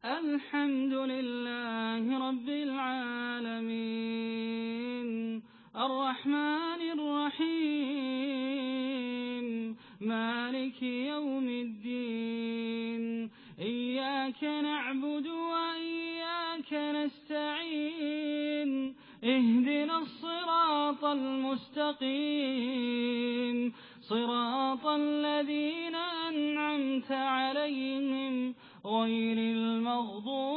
الحمد لله رب العالمين الرحمن الرحيم مالك يوم الدين إياك نعبد وإياك نستعين اهدنا الصراط المستقيم صراط الذين أنعمت عليهم غير المغضوب